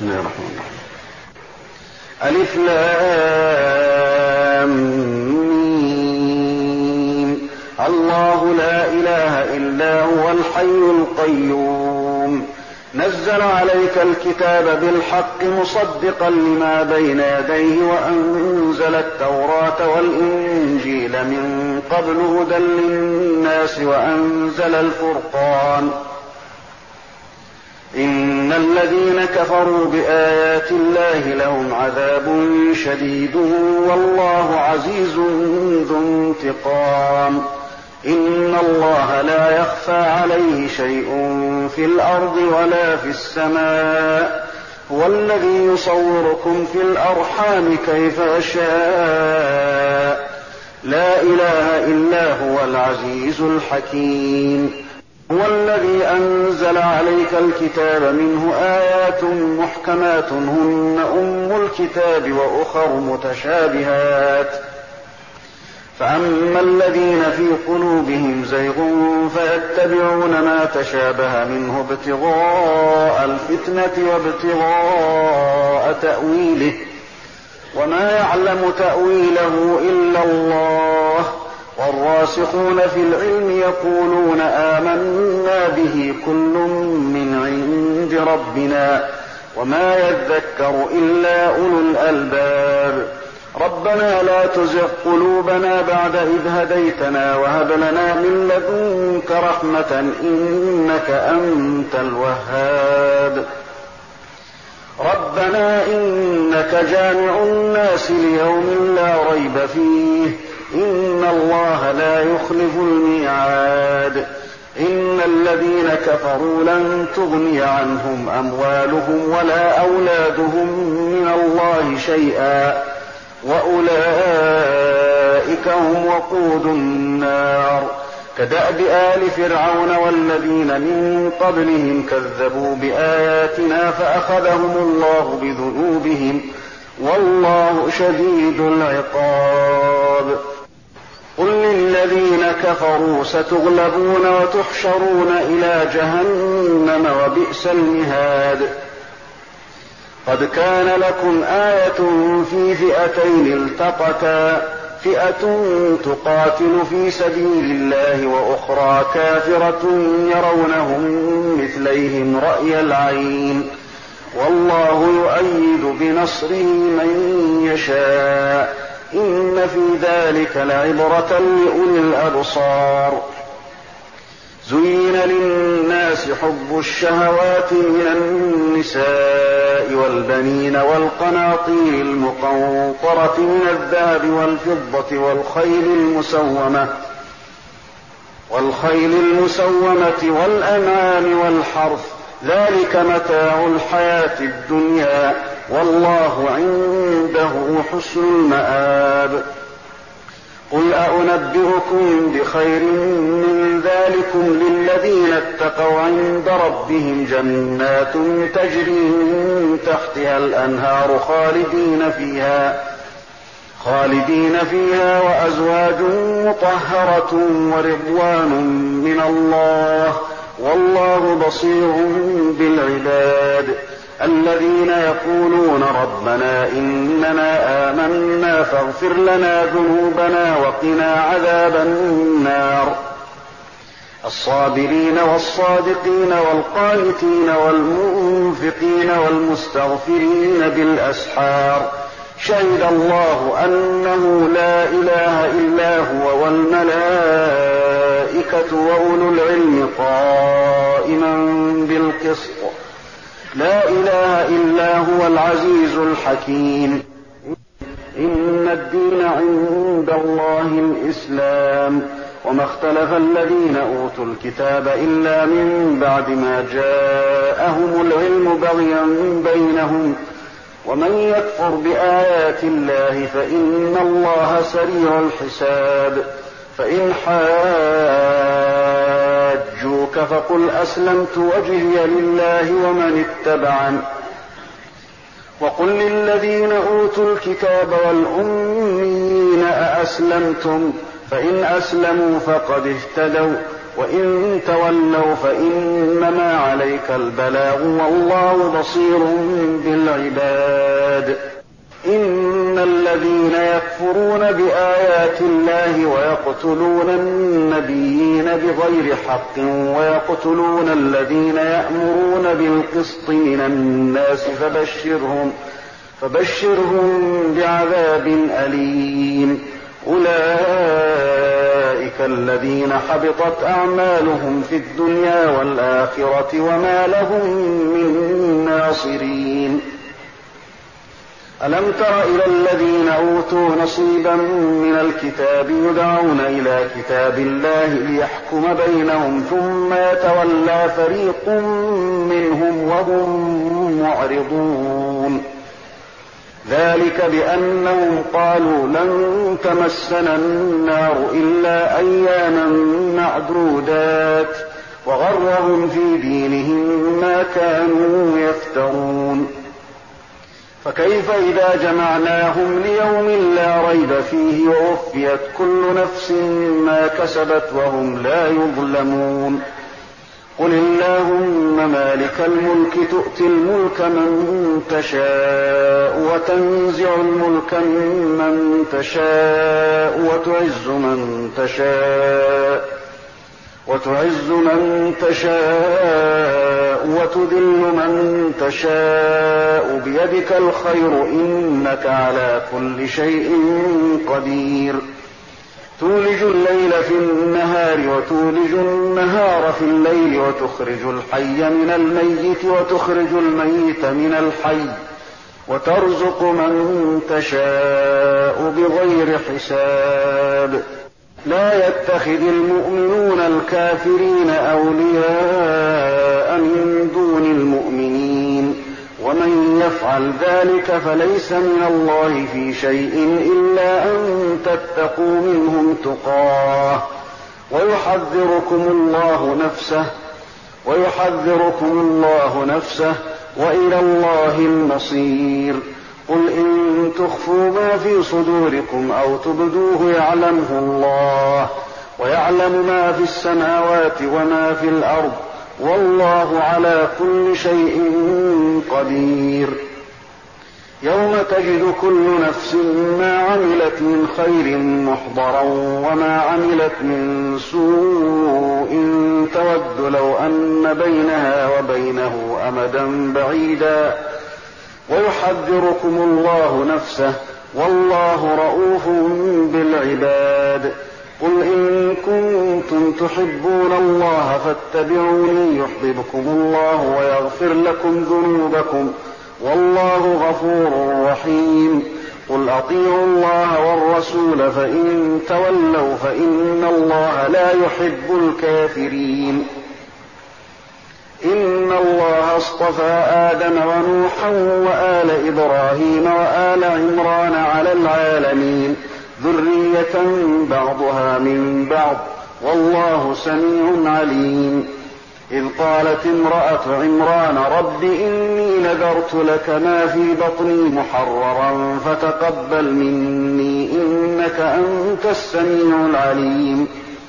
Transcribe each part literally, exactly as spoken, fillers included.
بسم الله الرحمن الرحيم. ألف لام ميم. الله لا إله إلا هو الحي القيوم نزل عليك الكتاب بالحق مصدقا لما بين يديه وأنزل التوراة والإنجيل من قبل هدى للناس وأنزل الفرقان إن الذين كفروا بآيات الله لهم عذاب شديد والله عزيز ذو انتقام إن الله لا يخفى عليه شيء في الأرض ولا في السماء هو الذي يصوركم في الأرحام كيف يشاء لا إله إلا هو العزيز الحكيم هو الذي أنزل عليك الكتاب منه آيات محكمات هن أم الكتاب وأخر متشابهات فأما الذين في قلوبهم زيغ فيتبعون ما تشابه منه ابتغاء الفتنة وابتغاء تأويله وما يعلم تأويله إلا الله والراسخون في العلم يقولون آمنا به كل من عند ربنا وما يذكر إلا أولو الألباب ربنا لا تزغ قلوبنا بعد إذ هديتنا وهب لنا من لدنك رحمة إنك أنت الوهاب ربنا إنك جامع الناس ليوم لا ريب فيه إن الله لا يخلف الميعاد إن الذين كفروا لن تغني عنهم أموالهم ولا أولادهم من الله شيئا وأولئك هم وقود النار كدأب آل فرعون والذين من قبلهم كذبوا بآياتنا فأخذهم الله بذنوبهم والله شديد العقاب قل للذين كفروا ستغلبون وتحشرون إلى جهنم وبئس المهاد قد كان لكم آية في فئتين التقتا فئة تقاتل في سبيل الله وأخرى كافرة يرونهم مثليهم رأي العين والله يؤيد بنصره من يشاء إن في ذلك لعبرة لأولي الأبصار زين للناس حب الشهوات من النساء والبنين والقناطير المقنطرة من الذهب والفضة والخيل المسومة والخيل المسومة والأنعام والحرث ذلك متاع الحياة الدنيا والله عنده حسن المآب قل أنبئكم بخير من ذلكم للذين اتقوا عند ربهم جنات تجري من تحتها الأنهار خالدين فيها خالدين فيها وأزواج مطهرة ورضوان من الله والله بصير بالعباد الذين يقولون ربنا إننا آمنا فاغفر لنا ذنوبنا وقنا عذاب النار الصابرين والصادقين والقانتين والمنفقين والمستغفرين بالأسحار شهد الله أنه لا إله إلا هو والملائكة وأولو العلم قائما بالقسط لا إله إلا هو العزيز الحكيم إن الدين عند الله الإسلام وما اختلف الذين أوتوا الكتاب إلا من بعد ما جاءهم العلم بغيا بينهم ومن يكفر بآيات الله فإن الله سريع الحساب فإن حاجوك فقل أسلمت وجهي لله ومن اتبعني وقل للذين أوتوا الكتاب والأميين أأسلمتم فإن أسلموا فقد اهتدوا وإن تولوا فإنما عليك البلاغ والله بصير بالعباد. إن الذين يكفرون بآيات الله ويقتلون النبيين بغير حق ويقتلون الذين يأمرون بالقسط من الناس فبشرهم, فبشرهم بعذاب أليم. أولئك الذين حبطت أعمالهم في الدنيا والآخرة وما لهم من ناصرين. ألم تر إلى الذين أوتوا نصيبا من الكتاب يدعون إلى كتاب الله ليحكم بينهم ثم يتولى فريق منهم وهم معرضون. ذلك بأنهم قالوا لن تمسنا النار إلا أياما معدودات وغرهم في دينهم ما كانوا يفترون. فكيف إذا جمعناهم ليوم لا ريب فيه ووفيت كل نفس ما كسبت وهم لا يظلمون. قل اللهم مالك الملك تؤتي الملك من تشاء وتنزع الملك ممن تشاء وتعز من تشاء وتعز من تشاء وتذل من تشاء بيدك الخير إنك على كل شيء قدير. تولج الليل في النهار وتولج النهار في الليل وتخرج الحي من الميت وتخرج الميت من الحي وترزق من تشاء بغير حساب. لا يتخذ المؤمنون الكافرين أولياء من دون المؤمنين ومن يفعل ذلك فليس من الله في شيء إلا أن تتقوا منهم تقاه ويحذركم الله نفسه ويحذركم الله نفسه وإلى الله المصير. قل إن تخفوا ما في صدوركم أو تبدوه يعلمه الله ويعلم ما في السماوات وما في الأرض والله على كل شيء قدير. يوم تجد كل نفس ما عملت من خير محضرا وما عملت من سوء تود لو أن بينها وبينه أمدا بعيدا ويحذركم الله نفسه والله رءوف بالعباد. قل إن كنتم تحبون الله فاتبعوني يحببكم الله ويغفر لكم ذنوبكم والله غفور رحيم. قل أطيعوا الله والرسول فإن تولوا فإن الله لا يحب الكافرين. إن الله اصطفى آدم ونوحا وآل إبراهيم وآل عمران على العالمين ذرية بعضها من بعض والله سميع عليم. إذ قالت امرأة عمران رب إني نذرت لك ما في بطني محررا فتقبل مني إنك أنت السميع العليم.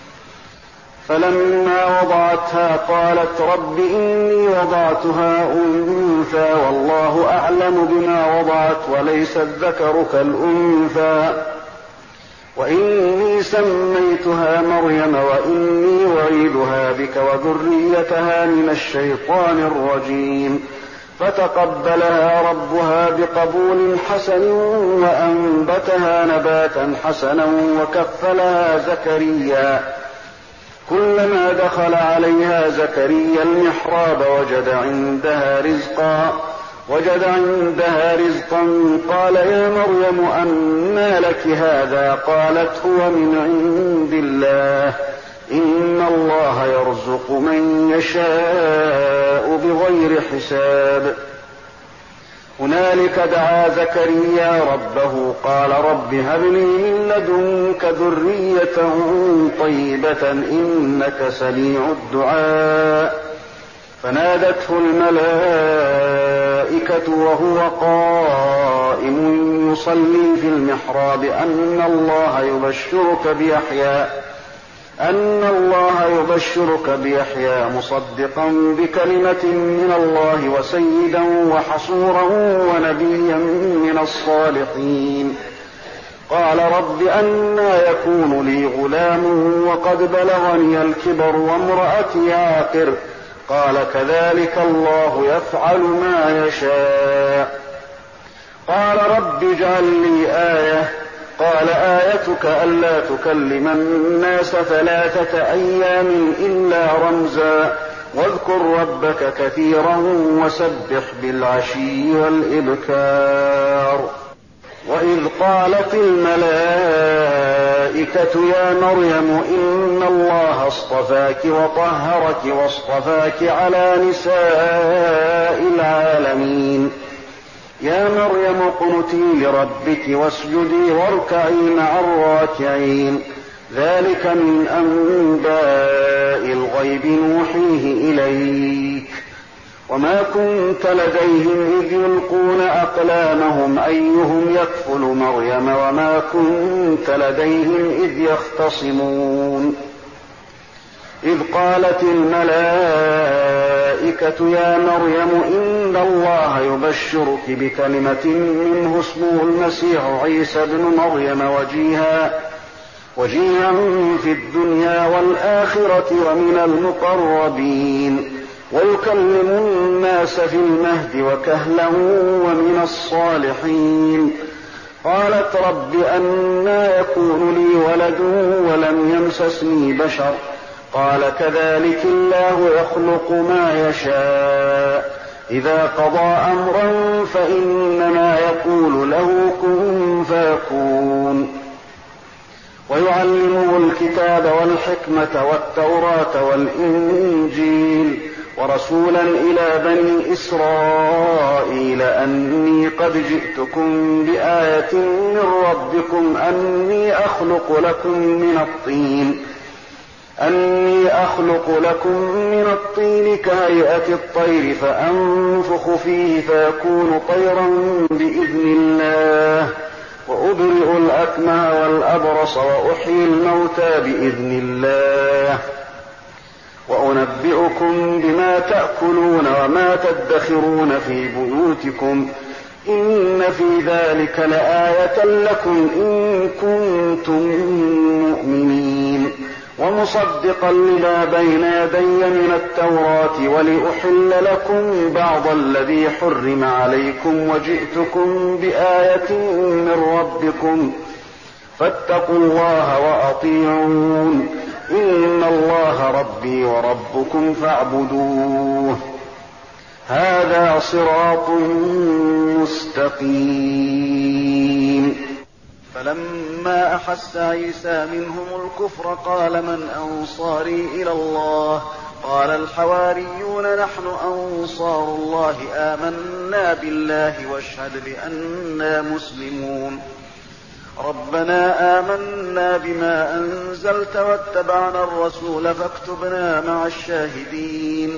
فلما وضعتها قالت رب إني وضعتها أنثى والله أعلم بما وضعت وليس الذكر كالأنثى وإني سميتها مريم وإني أعيذها بك وذريتها من الشيطان الرجيم. فتقبلها ربها بقبول حسن وأنبتها نباتا حسنا وكفلها زكريا. كلما دخل عليها زكريا المحراب وجد عندها رزقا وجد عندها رزقا قال يا مريم أنى لك هذا قالت هو من عند الله إن الله يرزق من يشاء بغير حساب. هنالك دعا زكريا ربه قال رب هب لي من لدنك ذرية طيبة إنك سميع الدعاء. فنادته الملائكة وهو قائم يصلي في المحراب أن الله يبشرك بيحيى أن الله يبشرك بيحيى مصدقا بكلمة من الله وسيدا وحصورا ونبيا من الصالحين. قال رب أنى يكون لي غلام وقد بلغني الكبر وامرأتي عاقر. قال كذلك الله يفعل ما يشاء. قال رب اجعل لي آية. قال آيتك ألا تكلم الناس ثلاثة أيام إلا رمزا واذكر ربك كثيرا وسبح بالعشي والإبكار. وإذ قالت الملائكة يا مريم إن الله اصطفاك وطهرك واصطفاك على نساء العالمين. يا مريم اقنتي لربك واسجدي واركعي مع الراكعين. ذلك من أنباء الغيب نوحيه إليك وما كنت لديهم إذ يلقون أقلامهم أيهم يكفل مريم وما كنت لديهم إذ يختصمون. إذ قالت الملائكة يا مريم إن الله يبشرك بكلمة منه اسمه المسيح عيسى ابن مريم وجيها وجيها في الدنيا والآخرة ومن المقربين ويكلم الناس في المهد وكهلا ومن الصالحين. قالت رب أنى يكون لي ولد ولم يمسسني بشر. قال كذلك الله يخلق ما يشاء إذا قضى أمرا فإنما يقول له كن فيكون. ويعلمه الكتاب والحكمة والتوراة والإنجيل ورسولا إلى بني إسرائيل أني قد جئتكم بآية من ربكم أني أخلق لكم من الطين أني أخلق لكم من الطين كهيئة الطير فأنفخ فيه فيكون طيرا بإذن الله وأبرئ الأكمه والأبرص وأحيي الموتى بإذن الله وأنبئكم بما تأكلون وما تدخرون في بيوتكم إن في ذلك لآية لكم إن كنتم مؤمنين. ومصدقا لما بين يدي من التوراة ولأحل لكم بعض الذي حرم عليكم وجئتكم بآية من ربكم فاتقوا الله وأطيعون إن الله ربي وربكم فاعبدوه هذا صراط مستقيم. فلما أحس عيسى منهم الكفر قال من أنصاري إلى الله قال الحواريون نحن أنصار الله آمنا بالله واشهد بأننا مسلمون. ربنا آمنا بما أنزلت واتبعنا الرسول فاكتبنا مع الشاهدين.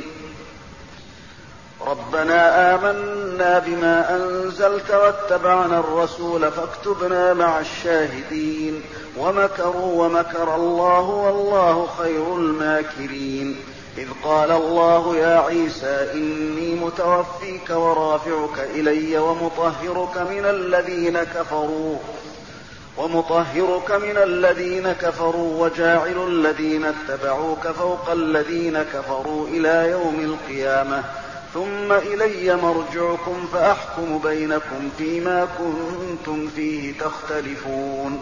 ربنا آمنا بما أنزلت واتبعنا الرسول فاكتبنا مع الشاهدين. ومكروا ومكر الله والله خير الماكرين. إذ قال الله يا عيسى إني متوفيك ورافعك إلي ومطهرك من الذين كفروا ومطهرك من الذين كفروا وجاعل الذين اتبعوك فوق الذين كفروا إلى يوم القيامة ثم إلي مرجعكم فأحكم بينكم فيما كنتم فيه تختلفون.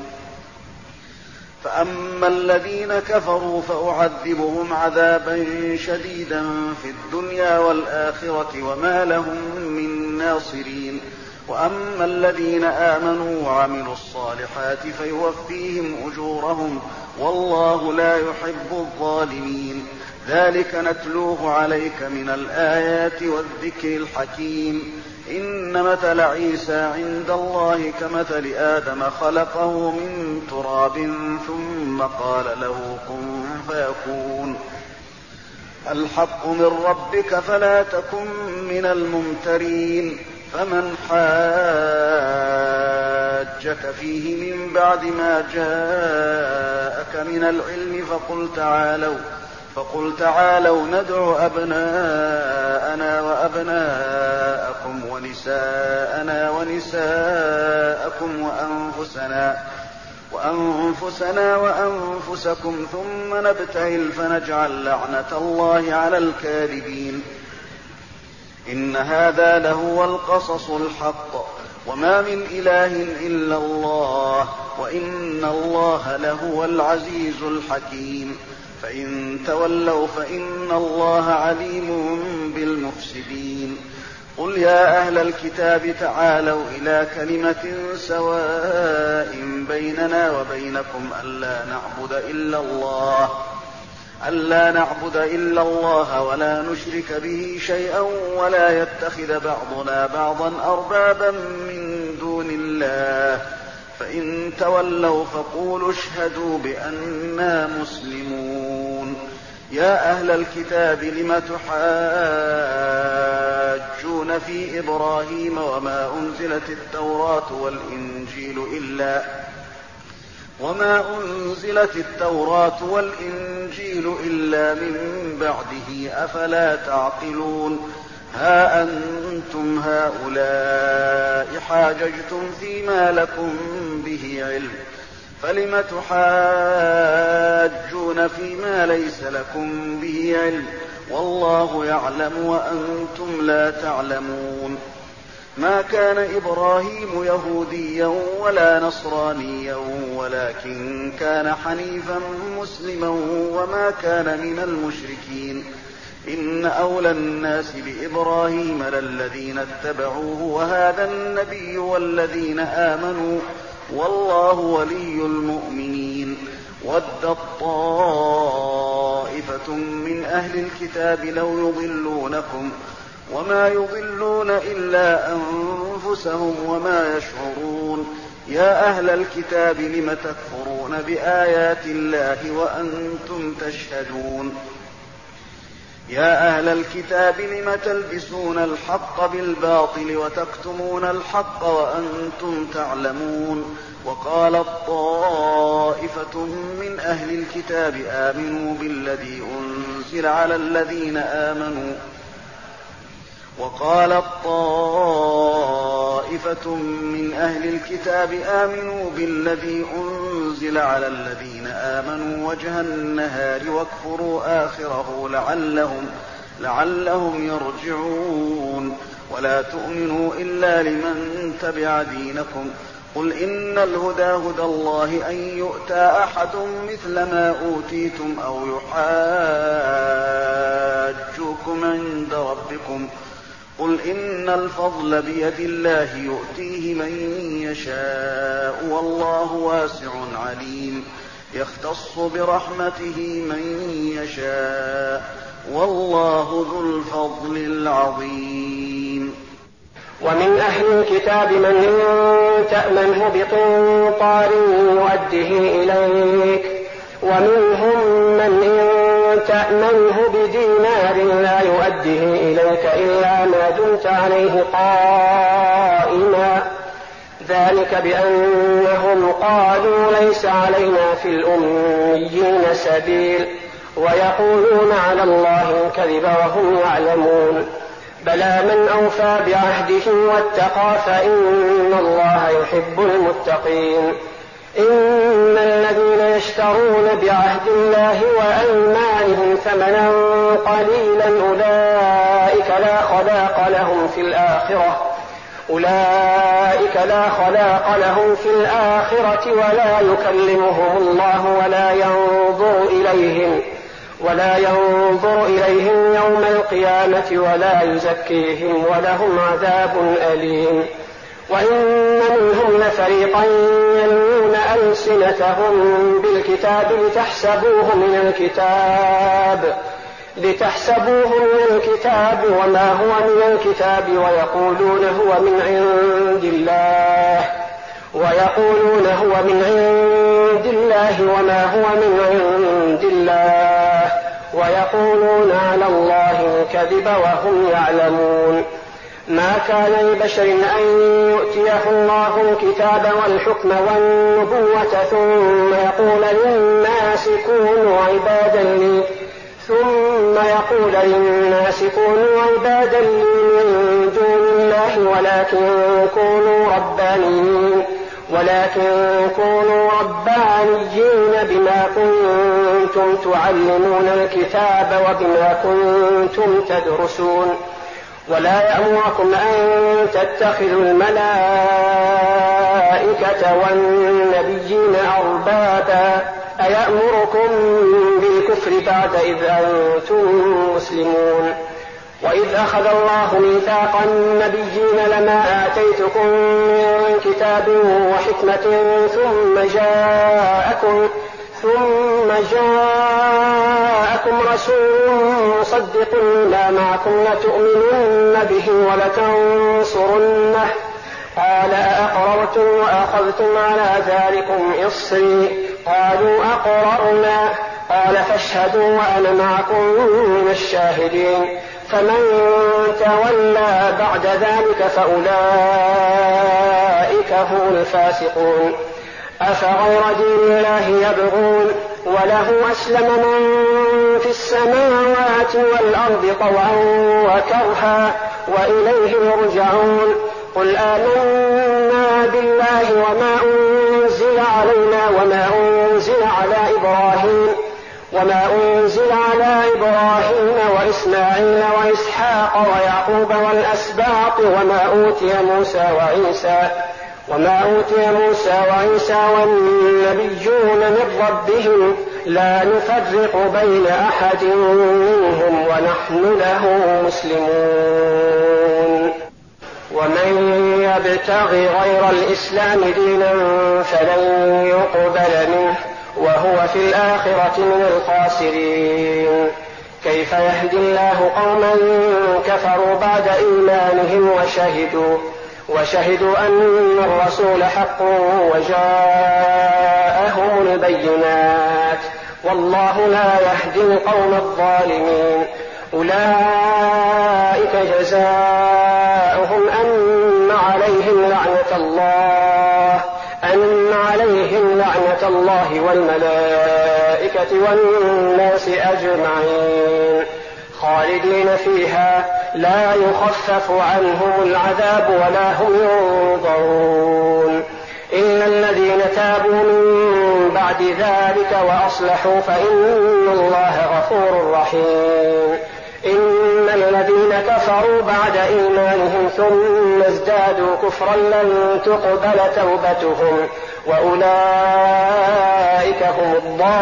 فأما الذين كفروا فأعذبهم عذابا شديدا في الدنيا والآخرة وما لهم من ناصرين. وأما الذين آمنوا وعملوا الصالحات فيوفيهم أجورهم والله لا يحب الظالمين. ذلك نتلوه عليك من الآيات والذكر الحكيم. إن مثل عيسى عند الله كمثل آدم خلقه من تراب ثم قال له كن فيكون. الحق من ربك فلا تكن من الممترين. فمن حاجك حجة فيه من بعد ما جاءك من العلم فقل تعالوا فقل تعالوا ندع أبناءنا وأبناءكم ونساءنا ونساءكم وأنفسنا وأنفسنا وأنفسكم ثم نبتهل فنجعل لعنة الله على الكاذبين. إن هذا لهو القصص الحق وما من إله إلا الله وإن الله لهو العزيز الحكيم. فإن تولوا فإن الله عليم بالمفسدين. قل يا أهل الكتاب تعالوا إلى كلمة سواء بيننا وبينكم ألا نعبد إلا الله ألا نعبد إلا الله ولا نشرك به شيئا ولا يتخذ بعضنا بعضا أربابا من دون الله. فإن تولوا فقولوا اشهدوا بأننا مسلمون. يا أهل الكتاب لم تحاجون في إبراهيم وما أنزلت التوراة والإنجيل إلا وما أنزلت التوراة والإنجيل إلا من بعده أفلا تعقلون. ها أنتم هؤلاء حاججتم فيما لكم به علم فلم تحاجون فيما ليس لكم به علم والله يعلم وأنتم لا تعلمون. ما كان إبراهيم يهوديا ولا نصرانيا ولكن كان حنيفا مسلما وما كان من المشركين. إن أولى الناس بإبراهيم للذين اتبعوه وهذا النبي والذين آمنوا والله ولي المؤمنين. ودت طائفة من أهل الكتاب لو يضلونكم وما يضلون إلا أنفسهم وما يشعرون. يا أهل الكتاب لم تكفرون بآيات الله وأنتم تشهدون. يا أهل الكتاب لم تلبسون الحق بالباطل وتكتمون الحق وأنتم تعلمون. وقالت طائفة من أهل الكتاب آمنوا بالذي أنزل على الذين آمنوا وقالت طائفة من أهل الكتاب آمنوا بالذي أنزل على الذين آمنوا وجه النهار واكفروا آخره لعلهم, لعلهم يرجعون. ولا تؤمنوا إلا لمن تبع دينكم. قل إن الهدى هدى الله أن يؤتى أحد مثل ما أوتيتم أو يحاجوكم عند ربكم. قل إن الفضل بيد الله يؤتيه من يشاء والله واسع عليم. يختص برحمته من يشاء والله ذو الفضل العظيم. ومن أهل الكتاب من إن تأمنه بقنطار يؤده إليك ومنهم من إن تأمنه بدينار لا يؤده إليك إلا ما دمت عليه قائما. ذلك بأنهم قالوا ليس علينا في الأميين سبيل ويقولون على الله الكذب وهم يعلمون. بلى من أوفى بعهده واتقى فإن الله يحب المتقين. إن الذين يشترون بعهد الله وأيمانهم ثمنا قليلا أولئك لا خلاق لهم في الآخرة أولئك لا خلاق لهم في الآخرة ولا يكلمهم الله ولا ينظر إليهم ولا ينظر إليهم يوم القيامة ولا يزكيهم ولهم عذاب أليم. وإن منهم لفريقا يلوون ألسنتهم بالكتاب لتحسبوه من الكتاب لتحسبوه من الكتاب وما هو من الكتاب ويقولون هو من عند الله ويقولون هو من عند الله وما هو من عند الله ويقولون على الله الكذب وهم يعلمون. ما كان لبشر أن يؤتيه الله الكتاب والحكم والنبوة ثم يقول للناس كونوا عبادا لي ثم يقول للناس كونوا عبادا لي من دون الله ولكن كونوا ربانيين ولكن كونوا ربانيين بما كنتم تعلمون الكتاب وبما كنتم تدرسون ولا يأمركم أن تتخذوا الملائكة والنبيين أربابا أيأمركم بالكفر بعد إذ أنتم مسلمون وإذ أخذ الله ميثاق النبيين لما آتيتكم من كتاب وحكمة ثم جاءكم ثم جاءكم رسول مصدق لما معكم لتؤمنن به ولتنصرنه قال أأقررتم وأخذتم على ذلكم إصري قالوا أقررنا قال فاشهدوا وأنا معكم من الشاهدين فمن تولى بعد ذلك فأولئك هم الفاسقون أفغير دين الله يبغون وله أسلم من في السماوات والأرض طوعا وكرها وإليه يرجعون قل آمنا بالله وما أنزل علينا وما أنزل على إبراهيم وما أنزل على إبراهيم وإسماعيل وإسحاق ويعقوب والأسباط وما أوتي موسى وعيسى وما أوتي موسى وعيسى والنبيون من ربهم لا نفرق بين أحد منهم ونحن له مسلمون ومن يبتغ غير الإسلام دينا فلن يقبل منه وهو في الآخرة من الخاسرين كيف يهدي الله قوما كفروا بعد إيمانهم وشهدوا وشهدوا أن الرسول حق وجاءهم البينات والله لا يهدي القوم الظالمين أولئك جزاؤهم أن عليهم لعنة الله أن عليهم لعنة الله والملائكة والناس أجمعين خالدين فيها لا يخفف عنهم العذاب ولا هم ينظرون إلا الذين تابوا من بعد ذلك وأصلحوا فإن الله غفور رحيم إن الذين كفروا بعد إيمانهم ثم ازدادوا كفرا لن تقبل توبتهم وأولئك هم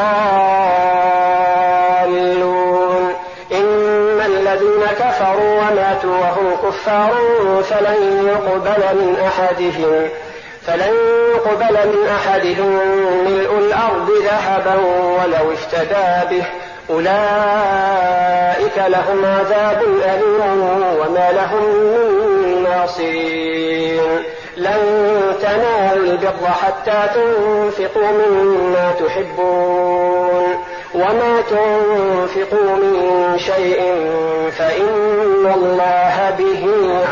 الضالون إن الذين كفروا وماتوا وهم كفار فلن يقبل من أحدهم فلن يقبل من أحدهم ملء الأرض ذهبا ولو افتدى به أولئك لهم عذاب أليم وما لهم من ناصرين لن تنالوا البر حتى تنفقوا مما تحبون وما تنفقوا من شيء فإن الله به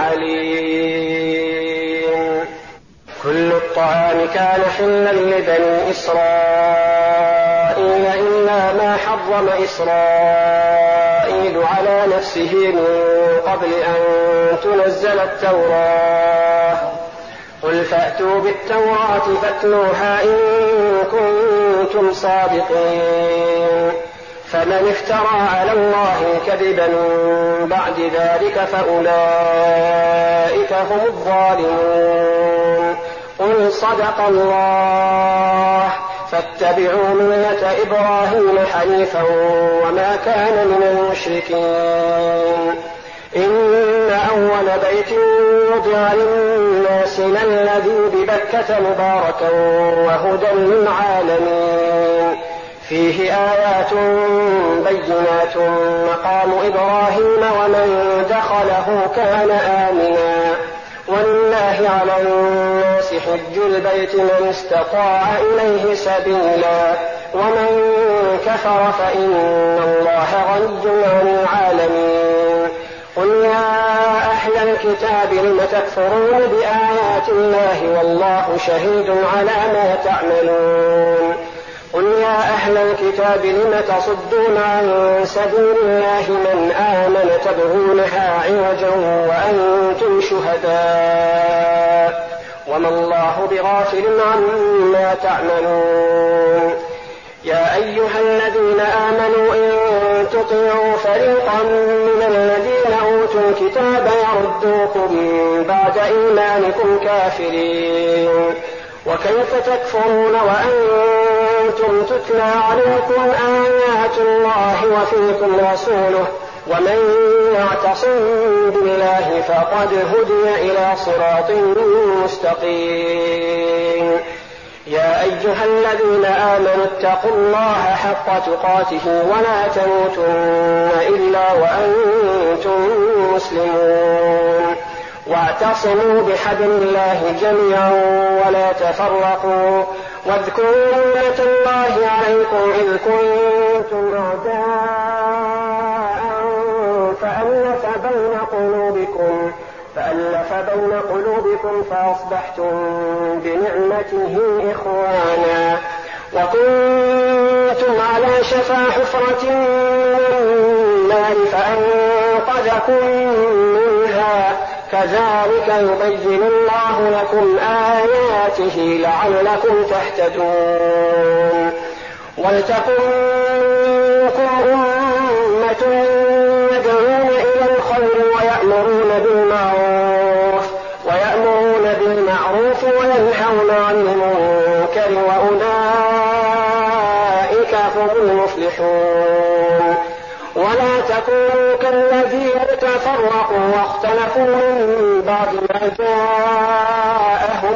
عليم كل الطعام كان حلا لبني إسرائيل إلا ما حرم إسرائيل على نفسه من قبل أن تنزل التوراة قل فأتوا بالتوراة فاتلوها إن كنتم صادقين فمن افترى على الله كذبا بعد ذلك فأولئك هم الظالمون قل صدق الله فاتبعوا ملة إبراهيم حنيفا وما كان من المشركين إن أول بيت وضع للناس للذي ببكة مباركا وهدى للعالمين فيه آيات بينات مقام إبراهيم ومن دخله كان آمنا ولله على الناس حج البيت من استطاع إليه سبيلا ومن كفر فإن الله غني عن العالمين قل يا أهل الكتاب لم تكفرون بآيات الله والله شهيد على ما تعملون قل يا أهل الكتاب لم تصدون عن سبيل الله من آمن تبغونها عوجا وأنتم شهداء وما الله بغافل عما تعملون يا أيها الذين آمنوا إن تطيعوا فريقا من الذين أوتوا الكتاب يردوكم بعد إيمانكم كافرين وكيف تكفرون وأنتم تتلى عليكم آيات الله وفيكم رسوله ومن يعتصم بالله فقد هدي إلى صراط مستقيم يا أيها الذين آمنوا اتقوا الله حق تقاته ولا تموتن إلا وأنتم مسلمون واعتصموا بحبل الله جميعا ولا تفرقوا واذكروا نعمة الله عليكم إذ كنتم أعداء فألف بين قلوبكم فألف بين قلوبكم فأصبحتم بنعمته إخوانا وكنتم على شفا حفرة من النار فأنقذكم منها كذلك يبين الله لكم آياته لعلكم تهتدون ولتكن منكم أمة يدعون إلى الخير ويأمرون بالمعروف ويأمرون بالمعروف وينهون عن المنكر وأولئك هم المفلحون ولا تكونوا كالذين تفرقوا واختلفوا من بعد ما جاءهم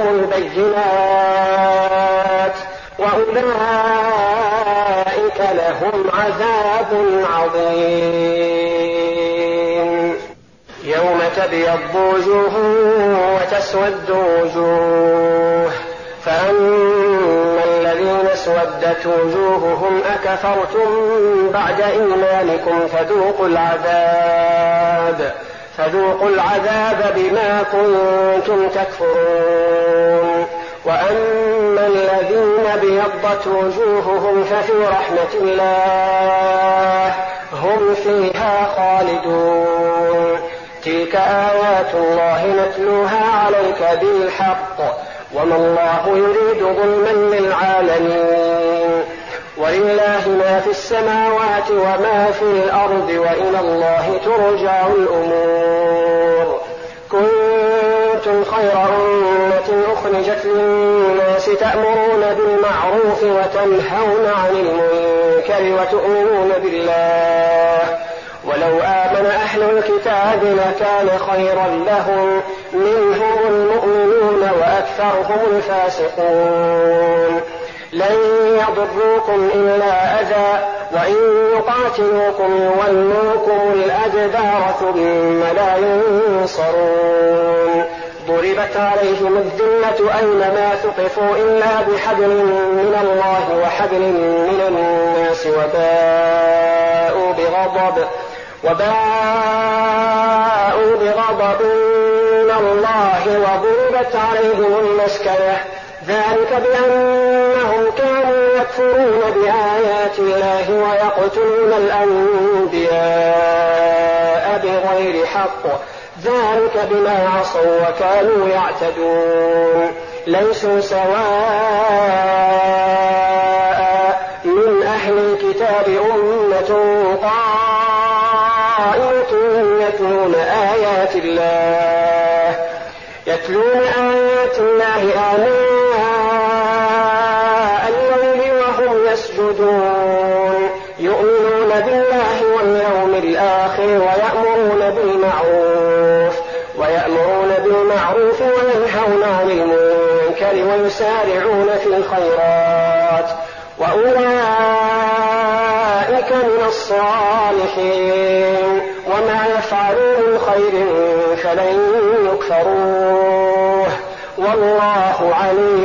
البينات وأولئك لهم عذاب عظيم يوم تبيض وجوه وتسود وجوه فأما الذين اسودت وجوههم أكفرتم بعد إيمانكم فذوقوا العذاب فذوقوا العذاب بما كنتم تكفرون وأما الذين ابيضت وجوههم ففي رحمة الله هم فيها خالدون تلك آيات الله نتلوها عليك بالحق وما الله يريد ظلما للعالمين ولله ما في السماوات وما في الأرض وإلى الله ترجع الأمور كنتم خير أمة أخرجت للناس تأمرون بالمعروف وتنهون عن المنكر وتؤمنون بالله ولو آمن أهل الكتاب لكان خيرا لهم منهم المؤمنون وأكثرهم الفاسقون لن يضروكم إلا أذى وإن يقاتلوكم يولوكم الأدبار ثم لا ينصرون ضربت عليهم الذلة أينما ثقفوا إلا بحبل من الله وحبل من الناس وباءوا بغضب وباءوا بغضب من الله وضربت عليهم المسكنة ذلك بأنهم كانوا يكفرون بآيات الله ويقتلون الأنبياء بغير حق ذلك بما عصوا وكانوا يعتدون ليسوا سواء من أهل الكتاب أمة قائمة يتلون آيات الله يتلون آيات الله آناء الليل وهم يسجدون يؤمنون بالله واليوم الآخر ويأمرون بالمعروف ويأمرون بالمعروف وينهون عن المنكر ويسارعون في الخيرات وأولئك من الصالحين وما يفعلوا من خير فلن يكفروه والله عليم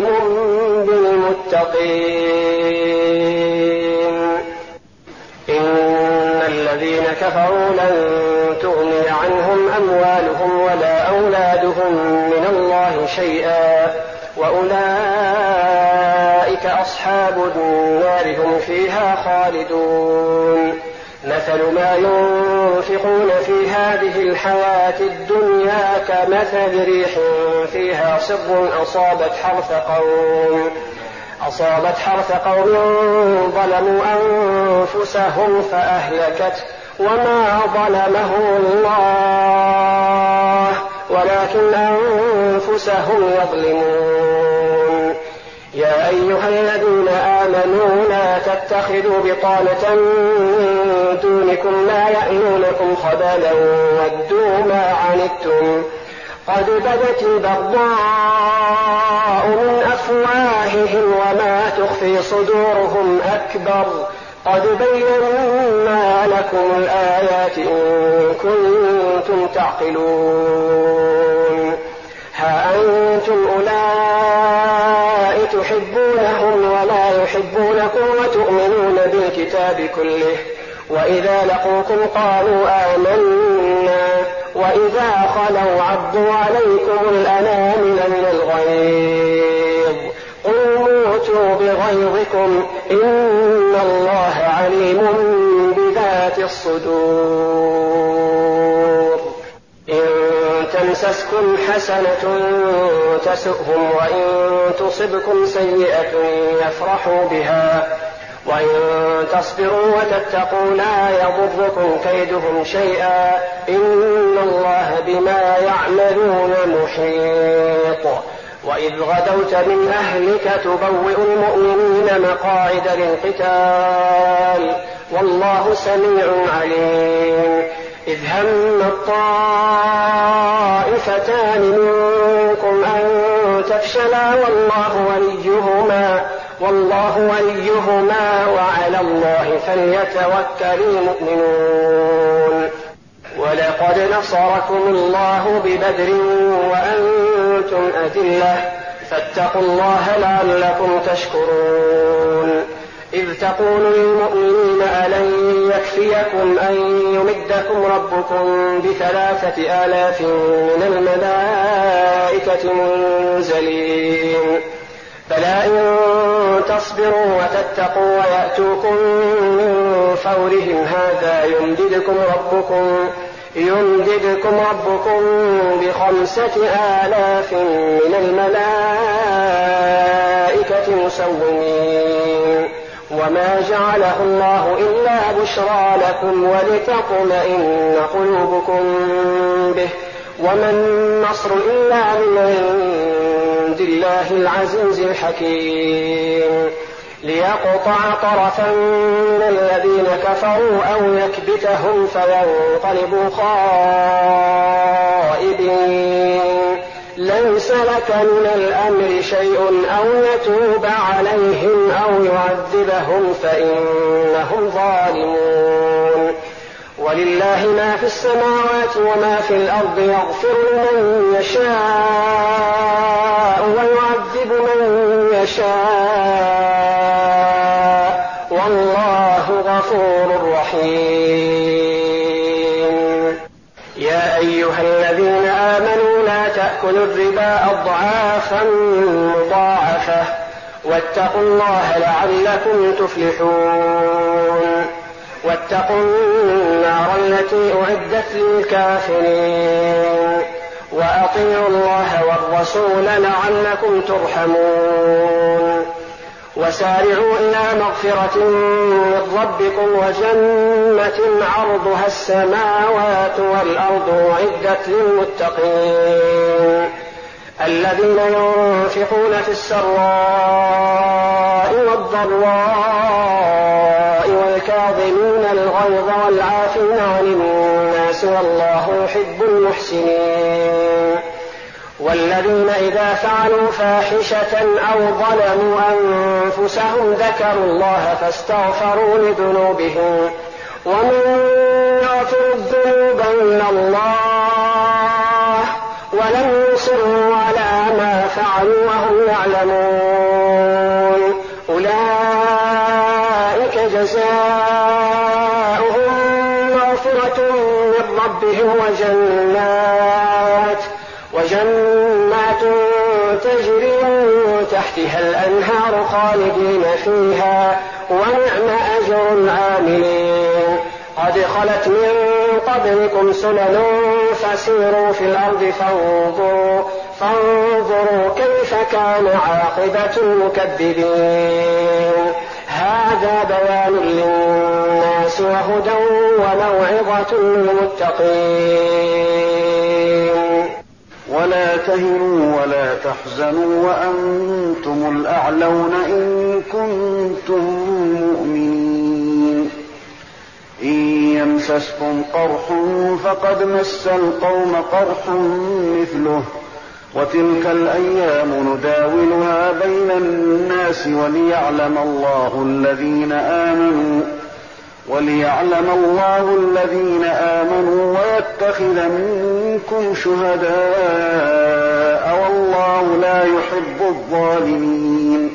بالمتقين إن الذين كفروا لن تغني عنهم أموالهم ولا أولادهم من الله شيئا وأولئك أصحاب النار هم فيها خالدون. مثل ما ينفقون في هذه الحياة الدنيا كمثل ريح فيها صر أصابت حرث قوم أصابت حرث قوم ظلموا أنفسهم فأهلكته وما ظلمهم الله ولكن أنفسهم يظلمون. يا أيها الذين آمنوا لا تتخذوا بطانة من دونكم لا يألونكم خبالا ودوا ما عنتم قد بدت البغضاء من أفواههم وما تخفي صدورهم أكبر قد بينا لكم الآيات إن كنتم تعقلون. ها أنتم أولئك تحبونهم ولا يحبونكم وتؤمنون بالكتاب كله وإذا لقوكم قالوا آمنا وإذا خلوا عضوا عليكم الأنامل من الغيظ قل موتوا بغيظكم إن الله عليم بذات الصدور. إن تمسسكم حسنة تسؤهم وإن تصبكم سيئة يفرحوا بها وإن تصبروا وتتقوا لا يضركم كيدهم شيئا إن الله بما يعملون محيط. وإذ غدوت من أهلك تبوئ المؤمنين مقاعد للقتال والله سميع عليم. إذ هم الطائفتان منكم أن تفشلا والله وليهما والله وليهما وعلى الله فليتوكل المؤمنون. ولقد نصركم الله ببدر وأنتم أذلة فاتقوا الله لعلكم تشكرون. إذ تقول للمؤمنين ألن يكفيكم أن يمدكم ربكم بثلاثة آلاف من الملائكة منزلين بلى إن تصبروا وتتقوا ويأتوكم من فورهم هذا يمددكم ربكم يمددكم ربكم بخمسة آلاف من الملائكة مسومين وما جعله الله إلا بشرى لكم ولتطمئن قلوبكم به وما النصر إلا من عند الله العزيز الحكيم. ليقطع طرفا من الذين كفروا أو يكبتهم فينقلبوا خائبين ليس لك من الأمر شيء أو يتوب عليهم أو يعذبهم فإنهم ظالمون. ولله ما في السماوات وما في الأرض يغفر من يشاء ويعذب من يشاء والله غفور رحيم. يا أيها الذين آمنوا لا تأكلوا الربا أضعافا مضاعفة واتقوا الله لعلكم تفلحون. واتقوا النار التي أعدت للكافرين وأطيعوا الله والرسول لعلكم ترحمون. وسارعوا إلى مغفرة من ربكم وجنة عرضها السماوات والأرض أعدت للمتقين الذين ينفقون في السراء والضراء والكاظمين الغيظ والعافين عن الناس والله يحب المحسنين. والذين إذا فعلوا فاحشة أو ظلموا أنفسهم ذكروا الله فاستغفروا لذنوبهم ومن يغفر الذنوب إلا الله ولم يصروا على ما فعلوا وهم يعلمون أولئك جزاؤهم مغفرة تحتها الأنهار خالدين فيها ونعم أجر العاملين. قد خلت من قبلكم سنن فسيروا في الأرض فانظروا, فانظروا كيف كان عاقبة المكذبين. هذا بيان للناس وهدى وموعظة للمتقين. ولا تهنوا ولا تحزنوا وأنتم الأعلون إن كنتم مؤمنين. إن يمسسكم قرح فقد مس القوم قرح مثله وتلك الأيام نداولها بين الناس وليعلم الله الذين آمنوا وليعلم الله الذين آمنوا ويتخذ منكم شهداء والله لا يحب الظالمين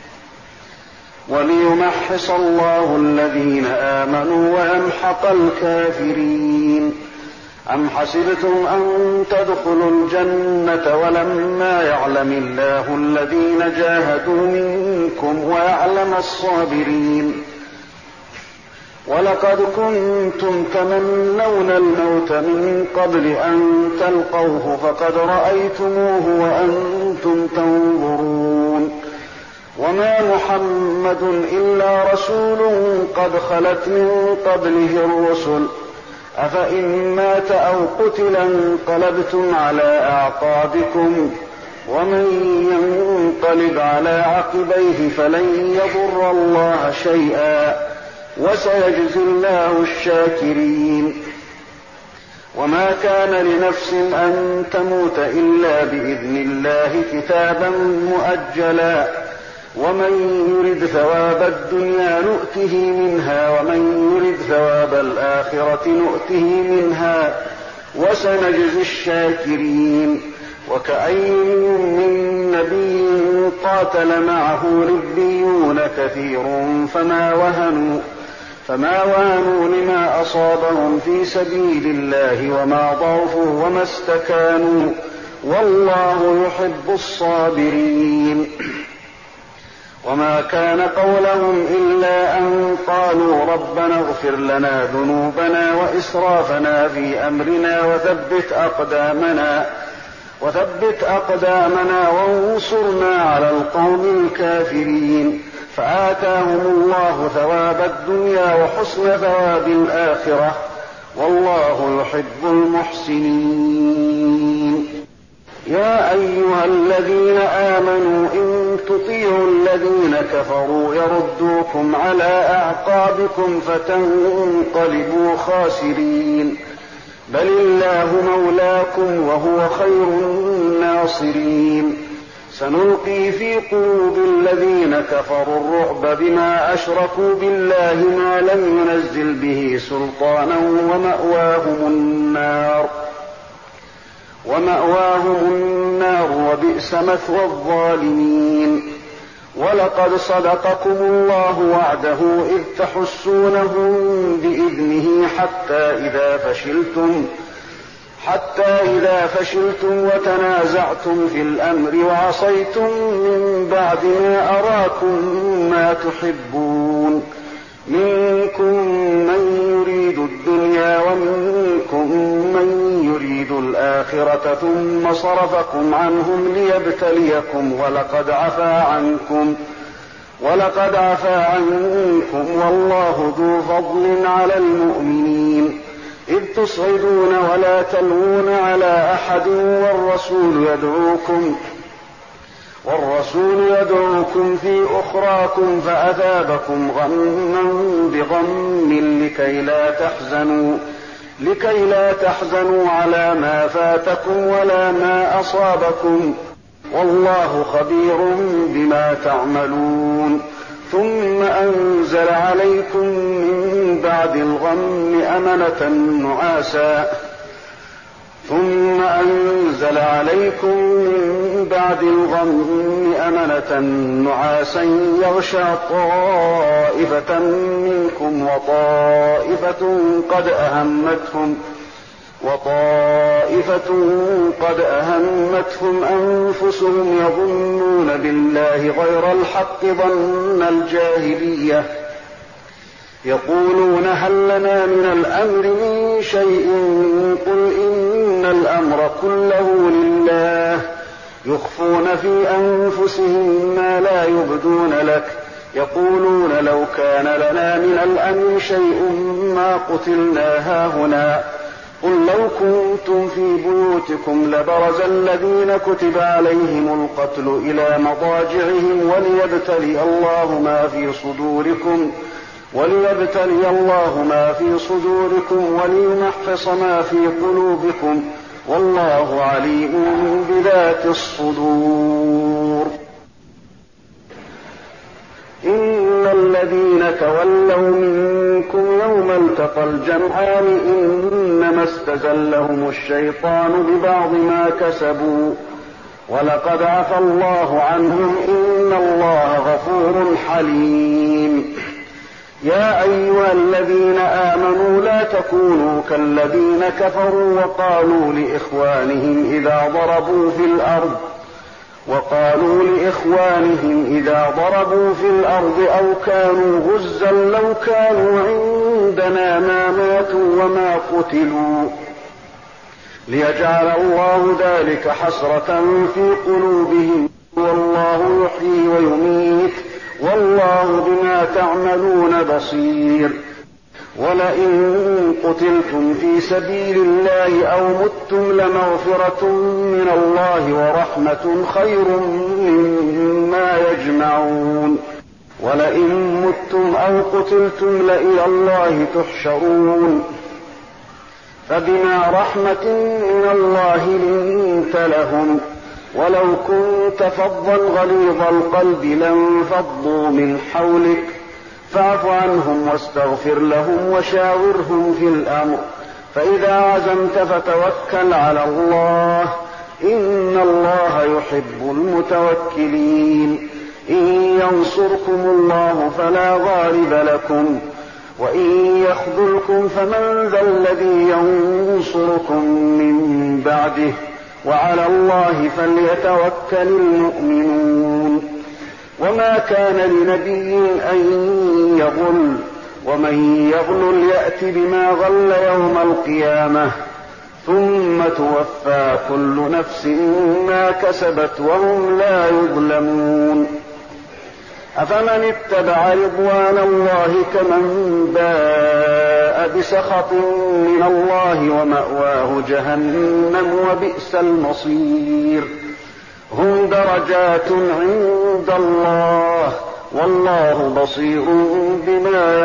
وليمحص الله الذين آمنوا ويمحق الكافرين. أم حسبتم أن تدخلوا الجنة ولما يعلم الله الذين جاهدوا منكم ويعلم الصابرين. ولقد كنتم تمنون الموت من قبل أن تلقوه فقد رأيتموه وأنتم تنظرون. وما محمد إلا رسول قد خلت من قبله الرسل أفإن مات أو قتل انقلبتم على أعقابكم ومن ينقلب على عقبيه فلن يضر الله شيئا وسيجزي الله الشاكرين. وما كان لنفس أن تموت إلا بإذن الله كتابا مؤجلا ومن يرد ثواب الدنيا نؤته منها ومن يرد ثواب الآخرة نؤته منها وسنجزي الشاكرين. وكأي من نبي قاتل معه ربيون كثير فما وهنوا فما وهنوا لما أصابهم في سبيل الله وما ضعفوا وما استكانوا والله يحب الصابرين. وما كان قولهم إلا أن قالوا ربنا اغفر لنا ذنوبنا وإسرافنا في أمرنا وثبت أقدامنا وثبت أقدامنا وانصرنا على القوم الكافرين. فآتاهم الله ثواب الدنيا وحسن ثواب الآخرة والله يحب المحسنين. يا أيها الذين آمنوا إن تطيعوا الذين كفروا يردوكم على أعقابكم فتنقلبوا خاسرين بل الله مولاكم وهو خير الناصرين. سنلقي في قلوب الذين كفروا الرعب بما أشركوا بالله ما لم ينزل به سلطانا ومأواهم النار ومأواهم النار وبئس مثوى الظالمين. ولقد صدقكم الله وعده إذ تحسونهم بإذنه حتى إذا فشلتم حتى إذا فشلتم وتنازعتم في الأمر وعصيتم من بعد ما أراكم ما تحبون منكم من يريد الدنيا ومنكم من يريد الآخرة ثم صرفكم عنهم ليبتليكم ولقد عفا عنكم ولقد عفا عنكم والله ذو فضل على المؤمنين إذ تصعدون ولا تلوون على أحد والرسول يدعوكم والرسول يدعوكم في أخراكم فأثابكم غما بغم لكي لا تحزنوا لكي لا تحزنوا على ما فاتكم ولا ما أصابكم والله خبير بما تعملون. ثم أنزل عليكم من بعد الغم أمنة نعاسا ثم أنزل عليكم من بعد الغم أمنة نعاسا يغشى طائفة منكم وطائفة قد أهمتهم وطائفة قد أهمتهم أنفسهم يظنون بالله غير الحق ظن الجاهلية يقولون هل لنا من الأمر من شيء قل إن الأمر كله لله يخفون في أنفسهم ما لا يبدون لك يقولون لو كان لنا من الأمر شيء ما قتلنا هاهنا قل لو كنتم في بيوتكم لبرز الذين كتب عليهم القتل إلى مضاجعهم وليبتلي الله ما في صدوركم وليبتلي الله ما في صدوركم وليمحص ما في قلوبكم والله عليم بذات الصدور. إن الذين تولوا منكم يوم التقى الجمعان إنما استزلهم الشيطان ببعض ما كسبوا ولقد عفى الله عنهم إن الله غفور حليم. يا أيها الذين آمنوا لا تكونوا كالذين كفروا وقالوا لإخوانهم إذا ضربوا في الأرض وقالوا لإخوانهم إذا ضربوا في الأرض أو كانوا غزا لو كانوا عندنا ما ماتوا وما قتلوا ليجعل الله ذلك حسرة في قلوبهم والله يحيي ويميت والله بما تعملون بصير. ولئن قتلتم في سبيل الله أو متم لمغفرة من الله ورحمة خير مما يجمعون. ولئن متم أو قتلتم لإلى الله تحشرون. فبما رحمة من الله لنت لهم ولو كنت فظا غليظ القلب لانفضوا من حولك فاعف عنهم واستغفر لهم وشاورهم في الأمر فإذا عزمت فتوكل على الله إن الله يحب المتوكلين. إن ينصركم الله فلا غالب لكم وإن يخذلكم فمن ذا الذي ينصركم من بعده وعلى الله فليتوكل المؤمنون. وما كان لنبي أن يغل ومن يغل يأت بما غل يوم القيامة ثم توفى كل نفس ما كسبت وهم لا يظلمون. أفمن اتبع رضوان الله كمن باء بسخط من الله ومأواه جهنم وبئس المصير. هم درجات عند الله والله بصير بما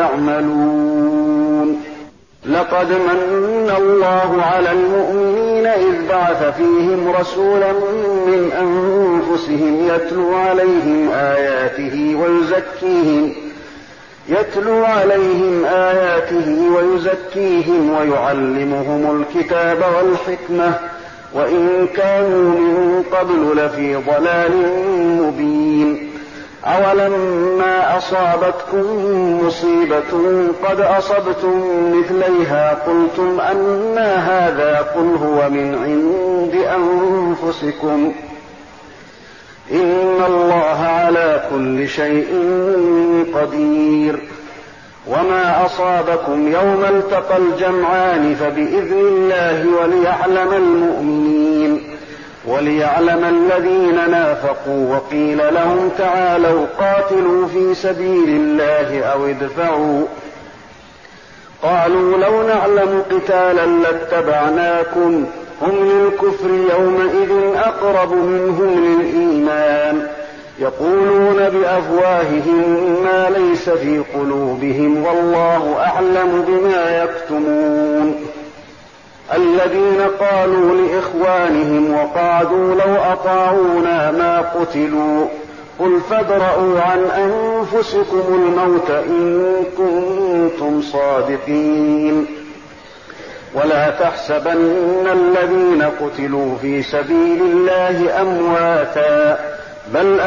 يعملون. لقد من الله على المؤمنين إذ بعث فيهم رسولا من أنفسهم يتلو عليهم آياته ويزكيهم يتلو عليهم آياته ويزكيهم ويعلمهم الكتاب والحكمة وإن كانوا من قبل لفي ضلال مبين. أولما أصابتكم مصيبة قد أصبتم مثليها قلتم أنى هذا قل هو من عند أنفسكم إن الله على كل شيء قدير. وما أصابكم يوم التقى الجمعان فبإذن الله وليعلم المؤمنين وليعلم الذين نافقوا وقيل لهم تعالوا قاتلوا في سبيل الله أو ادفعوا قالوا لو نعلم قتالا لاتبعناكم هم للكفر يومئذ أقرب منهم للإيمان يقولون بأفواههم ما ليس في قلوبهم والله أعلم بما يكتمون. الذين قالوا لإخوانهم وقعدوا لو أطاعونا ما قتلوا قل فادرءوا عن أنفسكم الموت إن كنتم صادقين. ولا تحسبن الذين قتلوا في سبيل الله أمواتا بل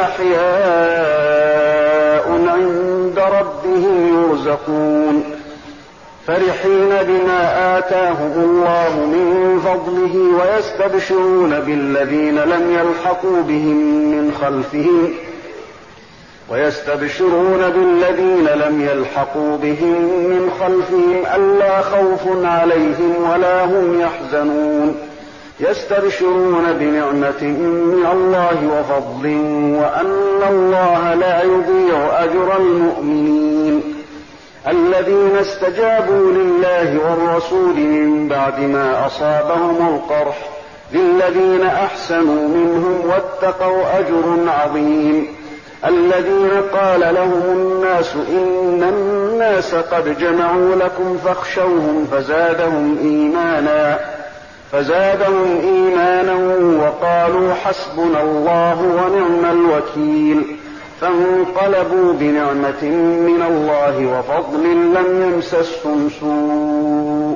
أحياء عند ربهم يرزقون فرحين بما آتاهم الله من فضله ويستبشرون بالذين لم يلحقوا بهم من خلفهم ويستبشرون بالذين لم يلحقوا بهم من خلفهم ألا خوف عليهم ولا هم يحزنون يستبشرون بنعمة من الله وفضل وأن الله لا يضيع أجر المؤمنين الذين استجابوا لله والرسول من بعد ما أصابهم القرح للذين أحسنوا منهم واتقوا أجر عظيم الذين قال لهم الناس إن الناس قد جمعوا لكم فاخشوهم فزادهم إيمانا فزادهم إيمانا وقالوا حسبنا الله ونعم الوكيل فانقلبوا بنعمة من الله وفضل لم يمسسهم سوء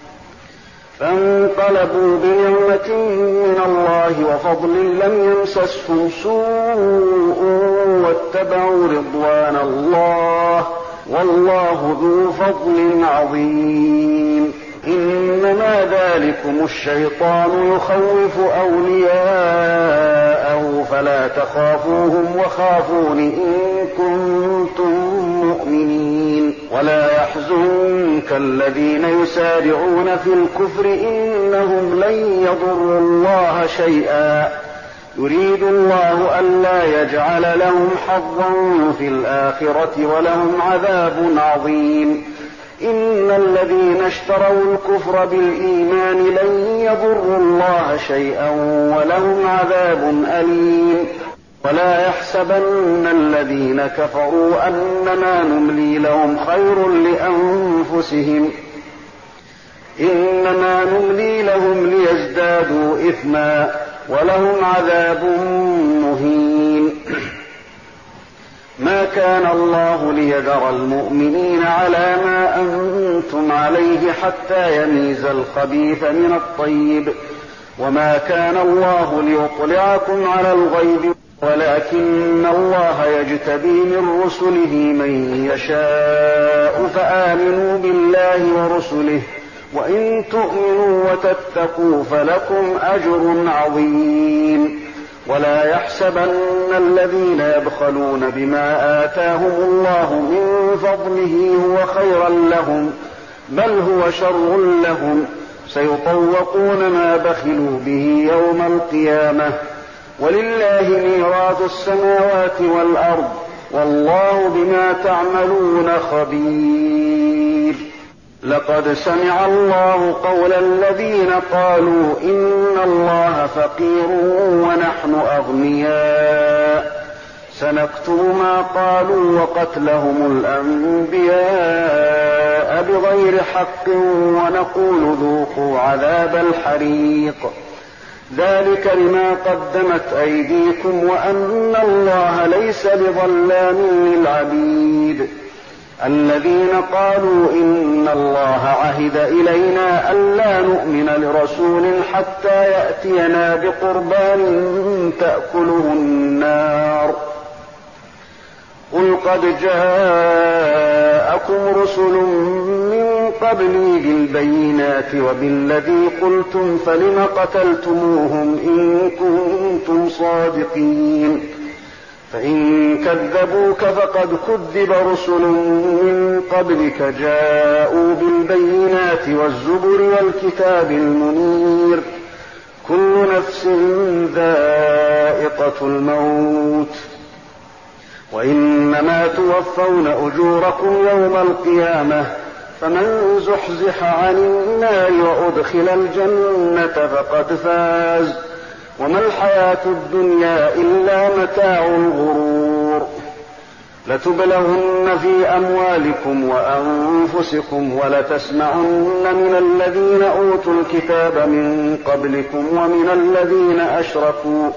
فانقلبوا بنعمة من الله وفضل لم يمسسهم سوء واتبعوا رضوان الله والله ذو فضل عظيم إنما ذلكم الشيطان يخوف أولياءه فلا تخافوهم وخافون إن كنتم مؤمنين ولا يحزنك الذين يسارعون في الكفر إنهم لن يضروا الله شيئا يريد الله ألا يجعل لهم حظا في الآخرة ولهم عذاب عظيم إن الذين اشتروا الكفر بالإيمان لن يضروا الله شيئا ولهم عذاب أليم ولا يحسبن الذين كفروا أنما نملي لهم خير لأنفسهم إنما نملي لهم ليزدادوا إثما ولهم عذاب مهين ما كان الله ليذر المؤمنين على ما أنتم عليه حتى يميز الخبيث من الطيب وما كان الله ليطلعكم على الغيب ولكن الله يجتبي من رسله من يشاء فآمنوا بالله ورسله وإن تؤمنوا وتتقوا فلكم أجر عظيم ولا يحسبن الذين يبخلون بما آتاهم الله من فضله هو خيرا لهم بل هو شر لهم سيطوقون ما بخلوا به يوم القيامة ولله ميراث السماوات والأرض والله بما تعملون خبير لقد سمع الله قول الذين قالوا إن الله فقير ونحن أغنياء سنكتب ما قالوا وقتلهم الأنبياء بغير حق ونقول ذوقوا عذاب الحريق ذلك لما قدمت أيديكم وأن الله ليس بظلام للعبيد الذين قالوا إن الله عهد إلينا ألا نؤمن لرسول حتى يأتينا بقربان تأكله النار قل قد جاءكم رسل من قبلي بالبينات وبالذي قلتم فلم قتلتموهم إن كنتم صادقين فإن كذبوك فقد كذب رسل من قبلك جاءوا بالبينات والزبر والكتاب المنير كل نفس ذائقة الموت وإنما توفون أجوركم يوم القيامة فمن زحزح عن النار وأدخل الجنة فقد فاز وما الحياة الدنيا إلا متاع الغرور لتبلغن في أموالكم وأنفسكم ولتسمعن من الذين أوتوا الكتاب من قبلكم ومن الذين أشركوا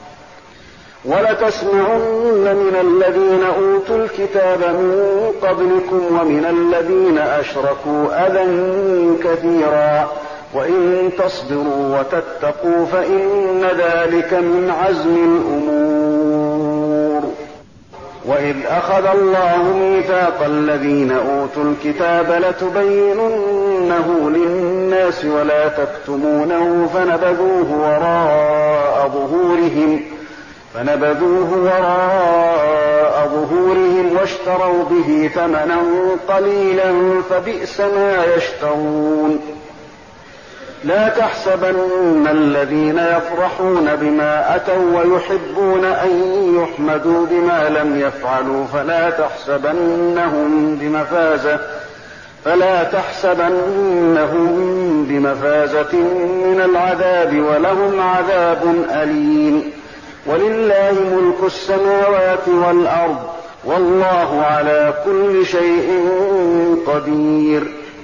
ولتسمعن من الذين أوتوا الكتاب من قبلكم ومن الذين أشركوا أذى كثيرا وإن تصبروا وتتقوا فإن ذلك من عزم الأمور وإذ وإذ أخذ الله ميثاق الذين أوتوا الكتاب لتبيننه للناس ولا تكتمونه فنبذوه وراء ظهورهم فنبذوه وراء ظهورهم واشتروا به ثمنا قليلا فبئس ما يشترون. لا تحسبن الذين يفرحون بما أتوا ويحبون أن يحمدوا بما لم يفعلوا فلا تحسبنهم بمفازة فلا تحسبنهم بمفازة من العذاب ولهم عذاب أليم. ولله ملك السماوات والأرض والله على كل شيء قدير.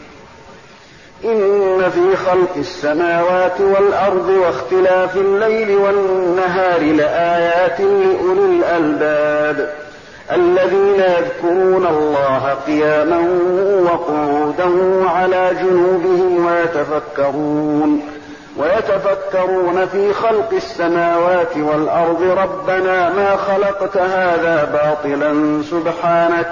إن في خلق السماوات والأرض واختلاف الليل والنهار لآيات لأولي الألباب الذين يذكرون الله قياما وقعودا وعلى جنوبهم ويتفكرون ويتفكرون في خلق السماوات والأرض ربنا ما خلقت هذا باطلا سبحانك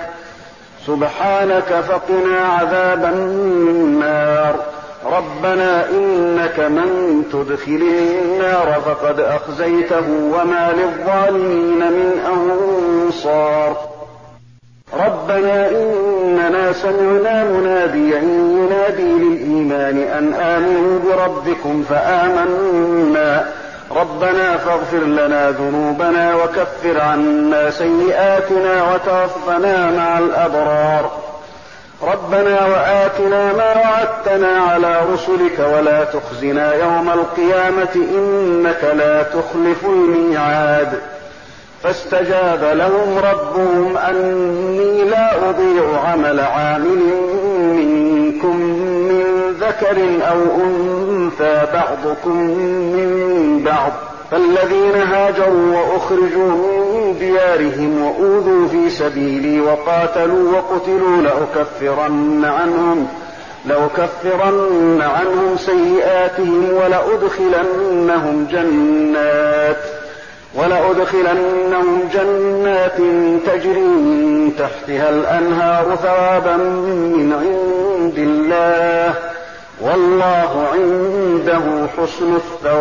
سبحانك فقنا عذاب النار. ربنا إنك من تدخل النار فقد أخزيته وما للظالمين من أنصار. ربنا إننا سمعنا مناديا ينادي للإيمان أن آمنوا بربكم فآمنا ربنا فاغفر لنا ذنوبنا وكفر عنا سيئاتنا وتوفنا مع الأبرار. ربنا وآتنا ما وعدتنا على رسلك ولا تخزنا يوم القيامة إنك لا تخلف الميعاد. فاستجاب لهم ربهم أني لا أضيع عمل عامل منكم من ذكر أو أنثى بعضكم من بعض فالذين هاجروا وأخرجوا من ديارهم وأوذوا في سبيلي وقاتلوا وقتلوا لأكفرن عنهم لأكفرن عنهم سيئاتهم ولأدخلنهم جنات ولأدخلنهم جنات تجري من تحتها الأنهار ثوابا من عند الله والله عنده حسن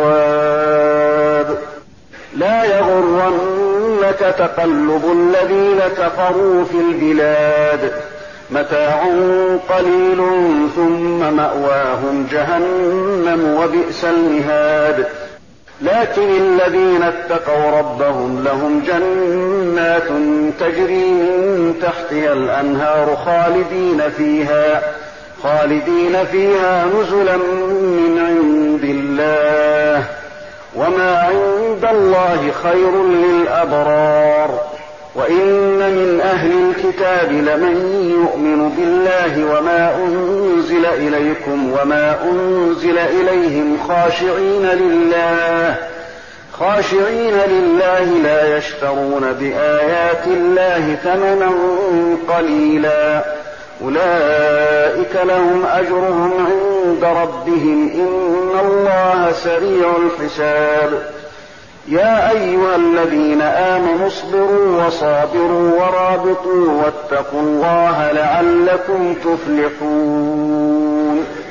الثواب. لا يغرنك تقلب الذين كفروا في البلاد متاع قليل ثم مأواهم جهنم وبئس المهاد. لكن الذين اتقوا ربهم لهم جنات تجري من تحتها الأنهار خالدين فيها خالدين فيها نزلا من عند الله وما عند الله خير للأبرار. وإن من أهل الكتاب لمن يؤمن بالله وما أنزل إليكم وما أنزل إليهم خاشعين لله خاشعين لله لا يشترون بآيات الله ثمنا قليلا أولئك لهم أجرهم عند ربهم إن الله سريع الحساب. يا أيها الذين آمنوا اصبروا وصابروا ورابطوا واتقوا الله لعلكم تفلحون.